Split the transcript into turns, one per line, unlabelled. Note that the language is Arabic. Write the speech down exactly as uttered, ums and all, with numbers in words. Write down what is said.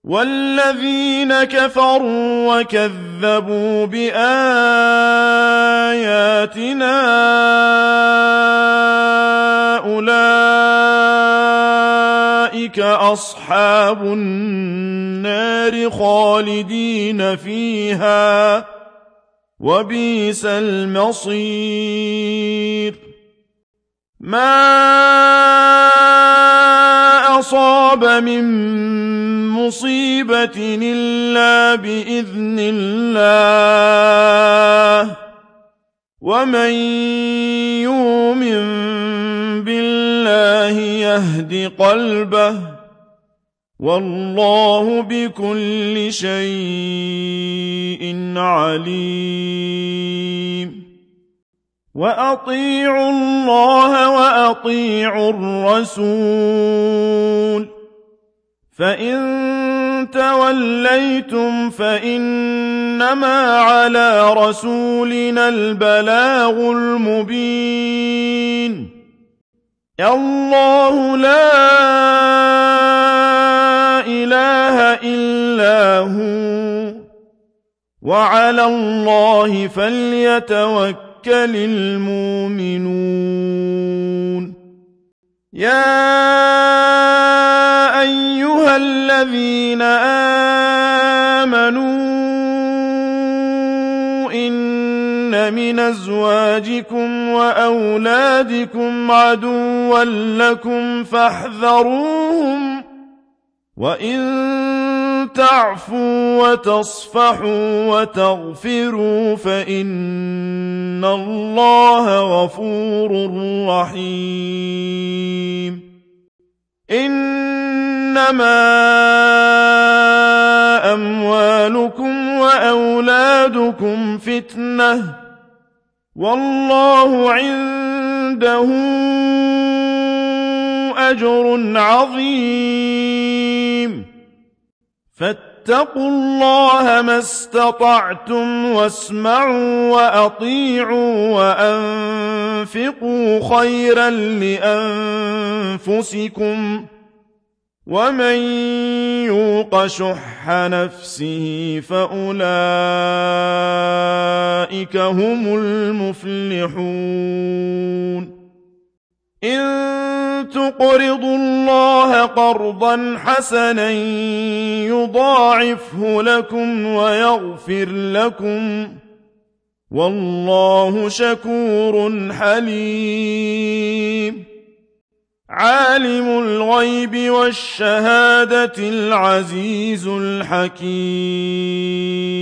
وَالَّذِينَ كَفَرُوا وَكَذَّبُوا بِآيَاتِنَا أُولَٰئِكَ أَصْحَابُ النَّارِ خَالِدِينَ فِيهَا ۖ وَبِئْسَ الْمَصِيرُ. مَا أَصَابَ مِن مُّصِيبَةٍ إِلَّا بِإِذْنِ اللَّهِ ۗ وَمَن يُؤْمِن بِاللَّهِ يَهْدِ قَلْبَهُ ۚ وَاللَّهُ بِكُلِّ شَيْءٍ عَلِيمٌ. وَأَطِيعُوا اللَّهَ وَأَطِيعُوا الرَّسُولَ ۚ فَإِن تَوَلَّيْتُمْ فَإِنَّمَا عَلَىٰ رَسُولِنَا الْبَلَاغُ الْمُبِينُ. اللَّهُ لَا إِلَٰهَ إِلَّا هُوَ ۚ وَعَلَى اللَّهِ فَلْيَتَوَكَّلِ الْمُؤْمِنُونَ. يَا أَيُّهَا الَّذِينَ آمَنُوا إِنَّ مِنْ أَزْوَاجِكُمْ وَأَوْلَادِكُمْ عَدُوًّا لَّكُمْ فَاحْذَرُوهُمْ ۚ وَإِن تَعْفُوا وَتَصْفَحُوا وَتَغْفِرُوا فَإِنَّ اللَّهَ غَفُورٌ رَّحِيمٌ. إِنَّمَا أَمْوَالُكُمْ وَأَوْلَادُكُمْ فِتْنَةٌ ۚ وَاللَّهُ عِندَهُ أَجْرٌ عَظِيمٌ. فَاتَّقُوا اللَّهَ مَا اسْتَطَعْتُمْ وَاسْمَعُوا وَأَطِيعُوا وَأَنفِقُوا خَيْرًا لِّأَنفُسِكُمْ ۗ وَمَن يُوقَ شُحَّ نَفْسِهِ فَأُولَٰئِكَ هُمُ الْمُفْلِحُونَ. إِن تُقْرِضُوا اللَّهَ قَرْضًا حَسَنًا يُضَاعِفْهُ لَكُمْ وَيَغْفِرْ لَكُمْ ۚ وَاللَّهُ شَكُورٌ حَلِيمٌ. عَالِمُ الْغَيْبِ وَالشَّهَادَةِ الْعَزِيزُ الْحَكِيمُ.